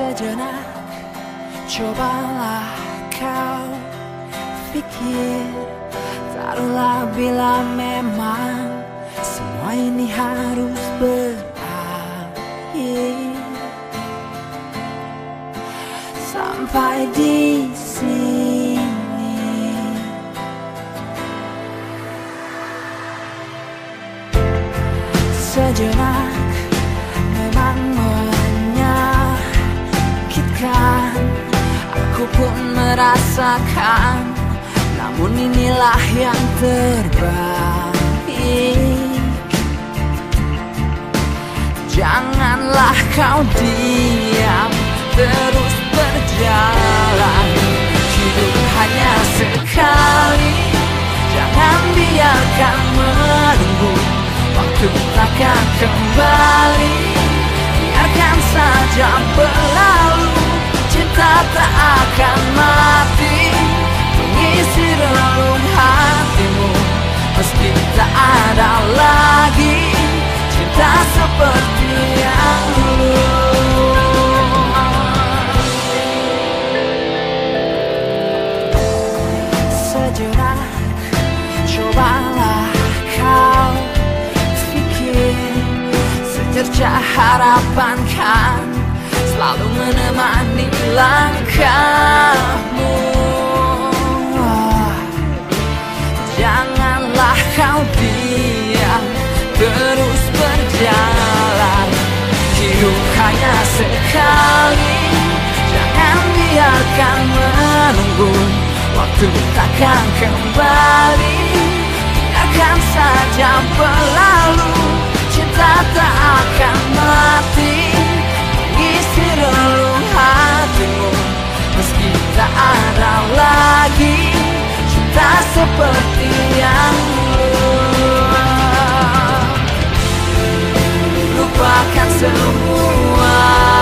Sejenak cobalah kau pikir, taruhlah bila memang semua ini harus berakhir. Sampai di sini sejenak memang menyakitkan, aku pun merasakan, namun inilah yang terbaik. Janganlah kau diam, terus berjalan. Hidup hanya sekali, jangan biarkan menunggu. Waktu takkan kembali, biarkan saja berlalu. Cinta tak akan mati, mengisi relung hatimu. Meski tak ada lagi cinta seperti yang dulu. Sejenak cobalah kau pikir, secerca harapan kan selalu menemani langkahmu. Janganlah kau diam, terus berjalan. Hidup hanya sekali, jangan biarkan menunggu. Waktu takkan kembali, biarkan saja berlalu. Cinta tak akan mati, mengisi relung hatimu. Meski tak ada lagi cinta seperti yang dulu. Lupakan semua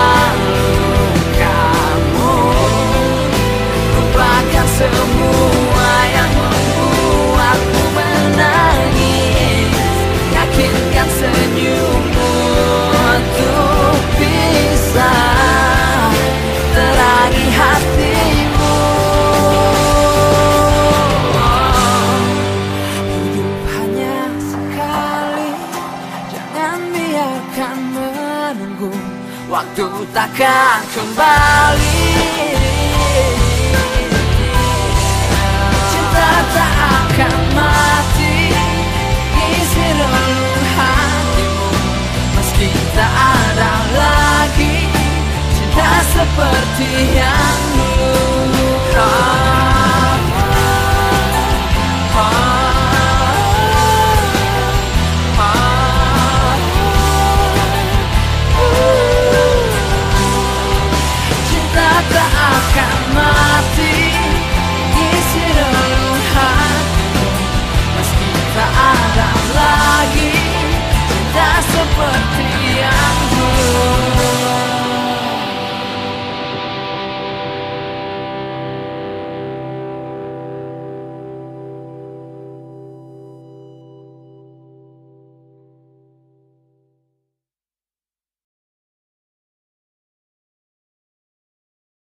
lukamu, lupakan semua yang membuatmu menangis. Yakinkan senyummu untuk bisa terangi hatimu. Hidup hanya sekali, jangan biarkan menunggu. Waktu takkan kembali, cinta tak akan mati, isi relung hatimu. Meski tak ada lagi cinta seperti yang